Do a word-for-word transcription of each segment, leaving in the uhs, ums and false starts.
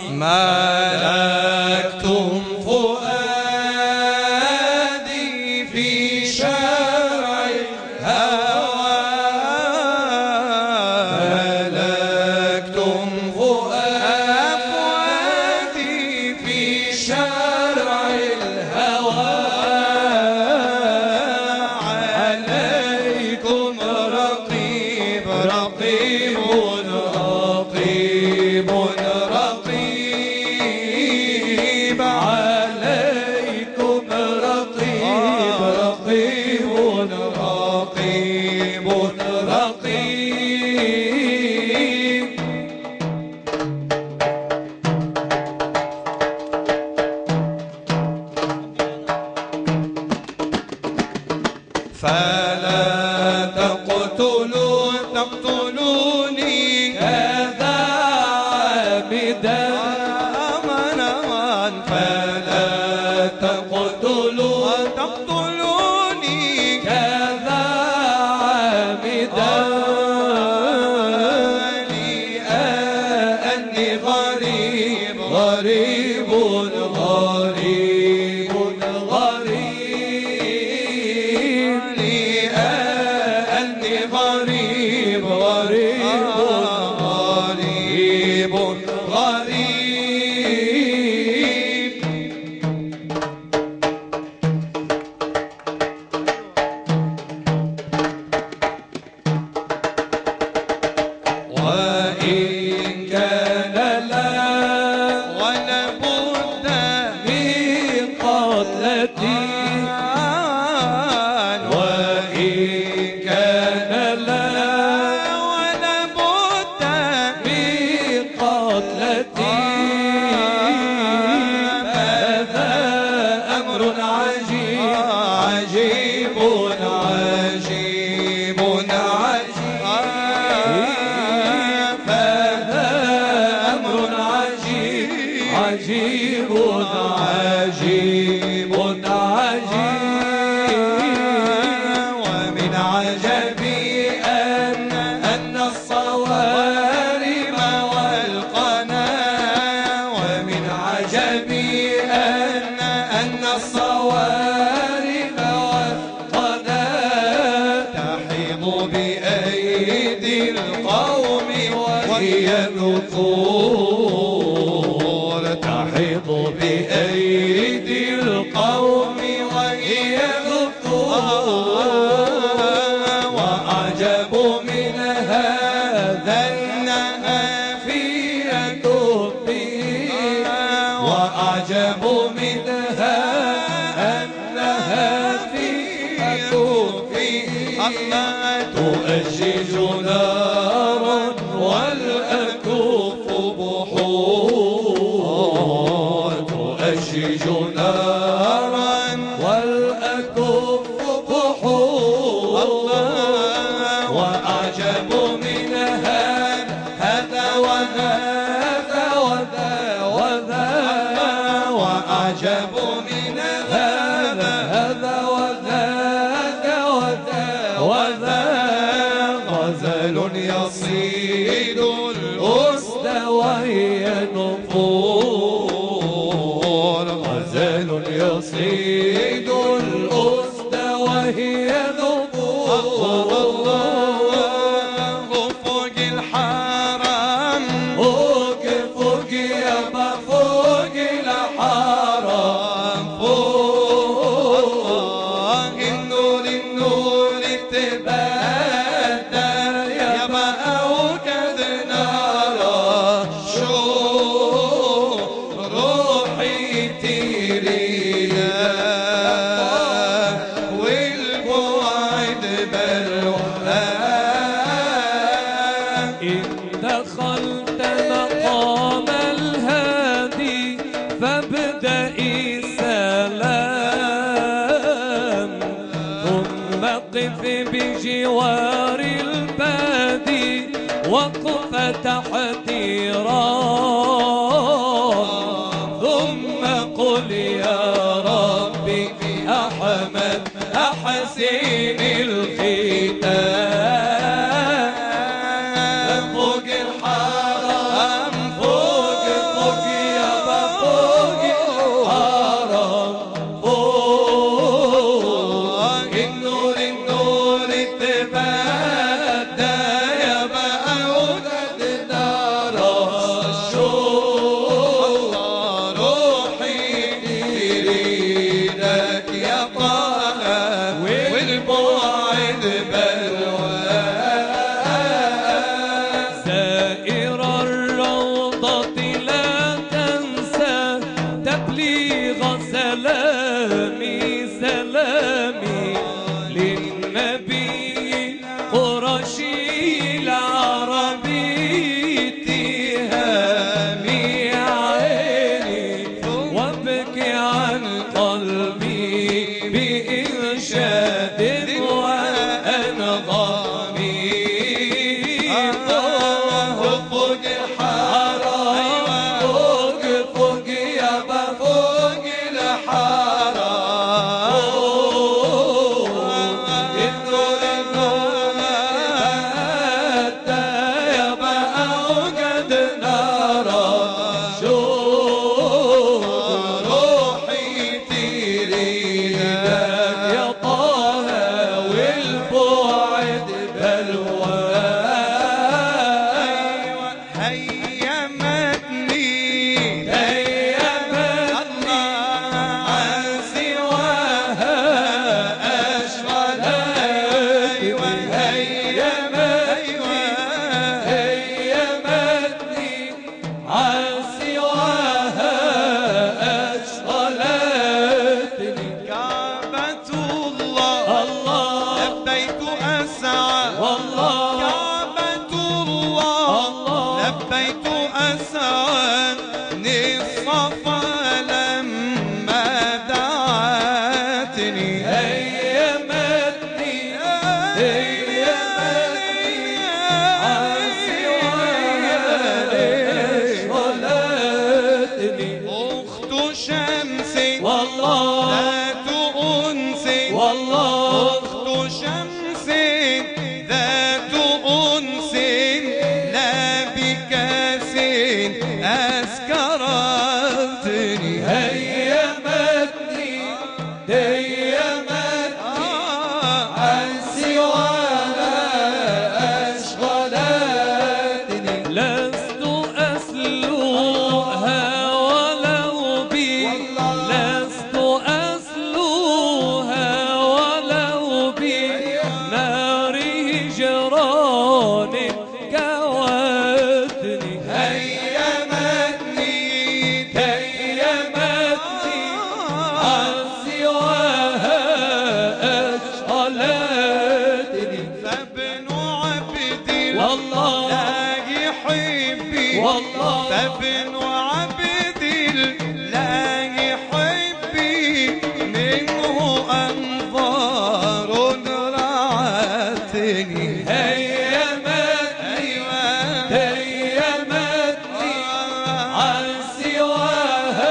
ملكتم فؤادي في شرع الهوى ملكتم فؤادي في شرع الهوى عليكم رقيب رقيب رقيب رقيب عليكم رقيب رقيب رقيب رقيب فلا تقتلوا تقتلوني هذا عابدا أمنا فلا تقتلوا تقتلوني كذا عابدا لأني غريب غريب غريب غريب لأني غريب غريب غريب غريب وإن كان لا ولابد من قتلتي وإن كان لا ولابد من قتلتي هذا أمر عجيب عجيب عجيب عجيب هذا أمر عجيب عجيب عجيب عجيب ومن عجبي أن أن الصوارم والقنا ومن عجبي أن أن الصوارم والقنا تحيط بأيدي القوم وهي نفور تحيط بأيدي القوم وهي نفور وأعجب من هذا النافية به وأعجب منها أنها فيها تؤجج نارا والأكف بحور تؤجج نارا والأكف بحور وأعجب منها هذا وهذا وذا وذا وأعجب من هذا هذا وذاك وذا وذا غزل يصيد الأسد وهي نفور غزل يصيد الأسد وهي نفور فوق الحرم فوق فوق يابا فوق الحرم فوق النور النور تبادى يابا أوكد نارا شو روحي تريد والبعد بلوها إن دخلت مقام الهادي فابدئي السلام ثم قف بجوار البادي وقف تحتيران ثم قل يا ربي أحمد أحسن الختام فوق الحرم فوق فوق فابن عبد الله حبي منه أنظار رعتني هيمت هيمتني عن سواها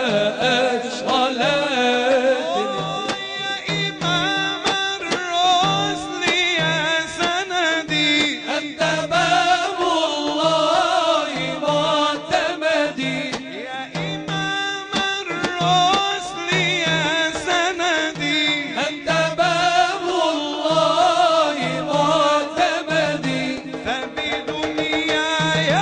أشغلتني. يا إمام الرسل يا سندي أنت باب الله معتمدي. يا إمام الرسل يا سندي أنت باب الله معتمدي. فبدنياي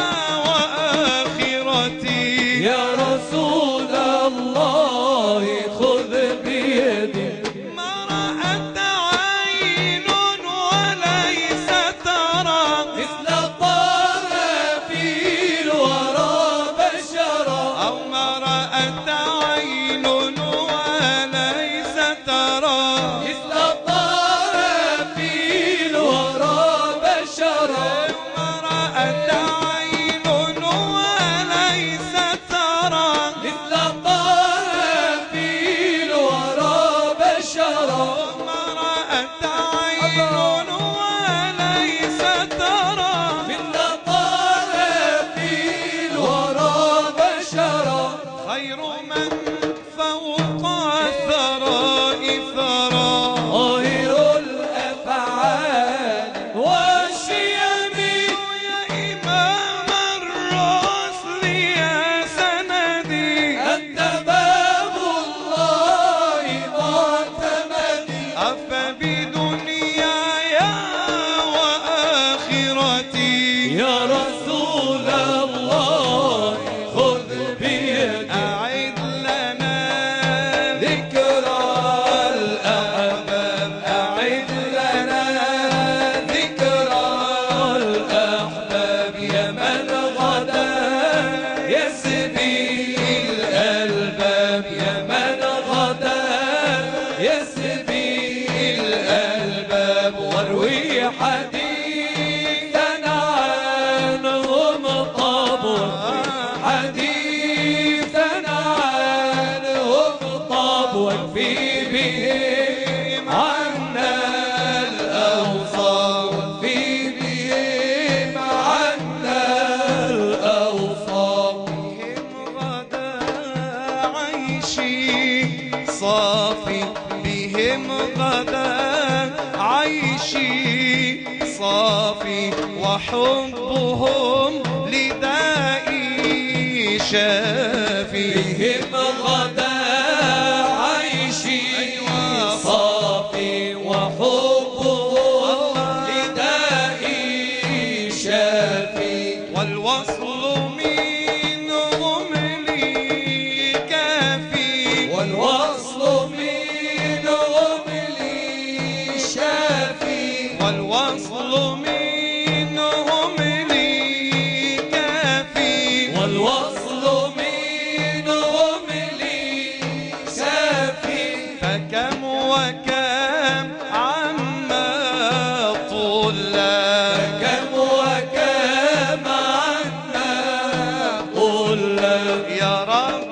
وآخرتي يا رسول الله خذ بيدي. ما رأت عين وليس ترى مثل طه في الورى بشرا. أو ما رأت عين وليس ترى مثل طه في الورى بشرا. ما رأت عين وليس ترى مثل طه في الورى بشرا. ما رأت عين وليس ترى مثل طه في الورى بشرا. خير من فوق الثراء ثرى ظاهر الأفعال والشيم. يا إمام الرسل يا سندي أنت باب الله معتمدي. أفبدنياي وآخرتي يا رسول الله خذ بيدي. أعد لنا ذكرى الأحباب. أعد لنا ذكرى الأحباب. يا من غدا يسبي الألباب. يا من غدا يسبي الألباب. واروي حديثا عنهم طابوا. حديثا عنهم طابوا. واكفي بهم عنا الأوصار. واكفي بهم عنا الأوصار. بهم غدا عيشي صافي بهم غدا عيشي صافي وحبهم لدائي شافي بهم غدا عيشي صافي وحبهم لدائي شافي. والوصل منهم لي كافي والوصل منهم لي شافي. والوصل منهم لي كافي والوصل منهم لي شافي. فكم وكم عما طلا كم وكم عنا قل يا رب